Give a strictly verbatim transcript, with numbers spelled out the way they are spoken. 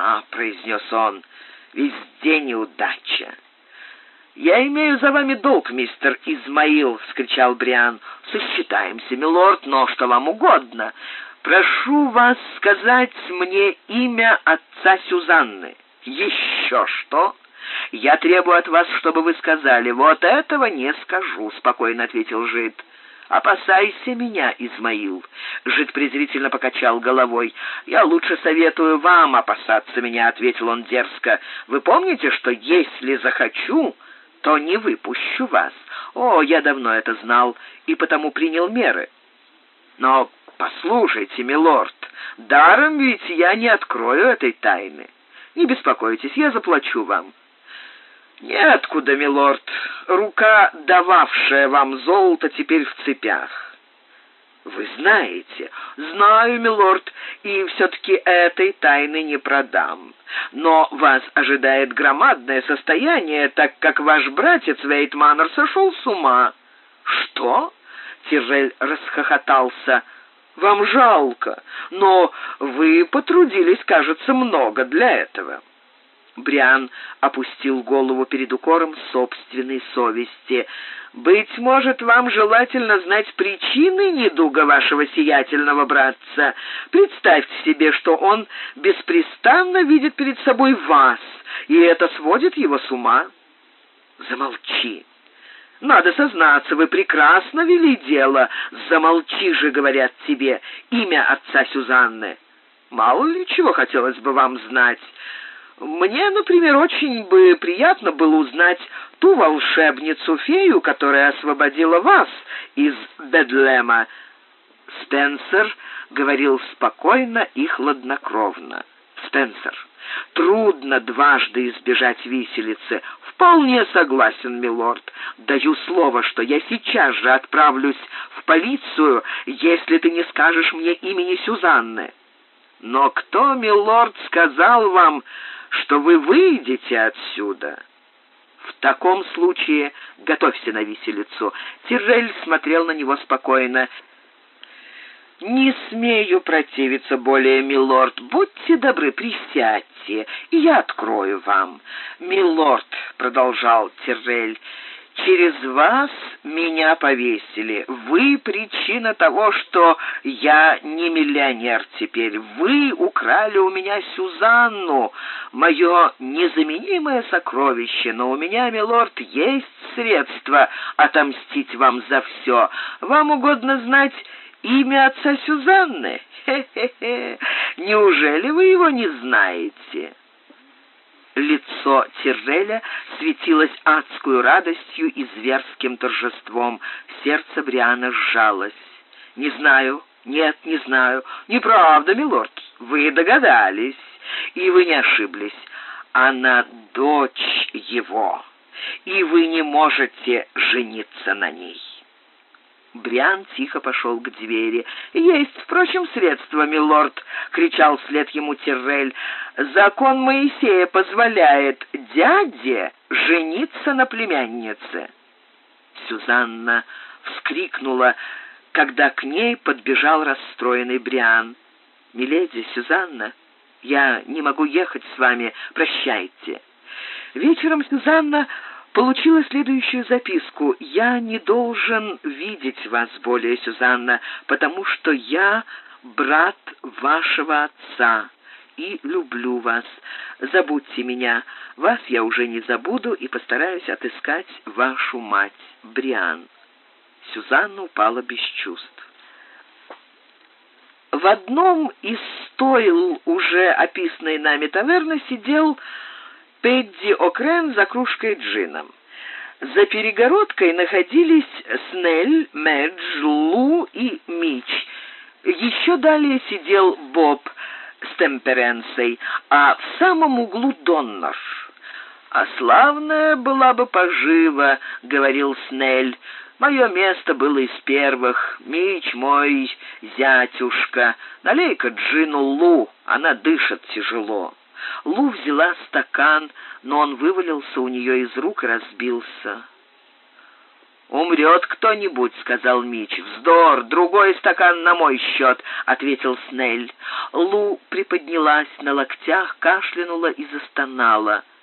«Да», — произнес он, — «везде неудача». «Я имею за вами долг, мистер Измаил», — вскричал Бриан. «Сосчитаемся, милорд, но что вам угодно. Прошу вас сказать мне имя отца Сюзанны». «Еще что? Я требую от вас, чтобы вы сказали». «Вот этого не скажу», — спокойно ответил Жид. «Опасайся меня, Измаил», — Жид презрительно покачал головой. «Я лучше советую вам опасаться меня», — ответил он дерзко. «Вы помните, что если захочу, то не выпущу вас? О, я давно это знал и потому принял меры. Но послушайте, милорд, даром ведь я не открою этой тайны. Не беспокойтесь, я заплачу вам». «Неоткуда, милорд. Рука, дававшая вам золото, теперь в цепях». «Вы знаете?» «Знаю, милорд, и все-таки этой тайны не продам. Но вас ожидает громадное состояние, так как ваш братец Вейтманнер сошел с ума». «Что?» — Тиррель расхохотался. «Вам жалко, но вы потрудились, кажется, много для этого». Бриан опустил голову перед укором собственной совести. «Быть может, вам желательно знать причины недуга вашего сиятельного братца. Представьте себе, что он беспрестанно видит перед собой вас, и это сводит его с ума». «Замолчи. Надо сознаться, вы прекрасно вели дело. Замолчи же, говорят тебе, имя отца Сюзанны. Мало ли чего хотелось бы вам знать. Мне, например, очень бы приятно было узнать ту волшебницу-фею, которая освободила вас из Бедлема». Спенсер говорил спокойно и хладнокровно. «Спенсер, трудно дважды избежать виселицы». «Вполне согласен, милорд. Даю слово, что я сейчас же отправлюсь в полицию, если ты не скажешь мне имени Сюзанны». «Но кто, милорд, сказал вам, что вы выйдете отсюда?» «В таком случае готовься на виселицу». Тиррель смотрел на него спокойно. «Не смею противиться более, милорд. Будьте добры, присядьте, и я открою вам». «Милорд», — продолжал Тиррель, — «через вас меня повесили. Вы причина того, что я не миллионер теперь. Вы украли у меня Сюзанну, мое незаменимое сокровище. Но у меня, милорд, есть средства отомстить вам за все. Вам угодно знать имя отца Сюзанны? Хе-хе-хе. Неужели вы его не знаете?» Лицо Тирреля светилось адскую радостью и зверским торжеством. Сердце Бриана сжалось. «Не знаю. Нет, не знаю. Неправда, милорд. Вы догадались. И вы не ошиблись. Она дочь его. И вы не можете жениться на ней». Бриан тихо пошел к двери. «Есть, впрочем, средства, милорд!» — кричал вслед ему Тиррель. «Закон Моисея позволяет дяде жениться на племяннице». Сюзанна вскрикнула, когда к ней подбежал расстроенный Бриан. «Миледи, Сюзанна, я не могу ехать с вами. Прощайте». Вечером Сюзанна получила следующую записку: «Я не должен видеть вас более, Сюзанна, потому что я брат вашего отца и люблю вас. Забудьте меня. Вас я уже не забуду и постараюсь отыскать вашу мать. Бриан». Сюзанна упала без чувств. В одном из стойл уже описанной нами таверны сидел Пэдди О'Крэн за кружкой джином. За перегородкой находились Снелл, Мэдж, Лу и Мич. Еще далее сидел Боб с Темперенсой, а в самом углу Доннер. «А славная была бы пожива», — говорил Снелл. «Мое место было из первых. Мич мой зятюшка. Налей-ка джину Лу, она дышит тяжело». Лу взяла стакан, но он вывалился у нее из рук и разбился. «Умрет кто-нибудь», — сказал Митч. «Вздор, другой стакан на мой счет», — ответил Снель. Лу приподнялась на локтях, кашлянула и застонала.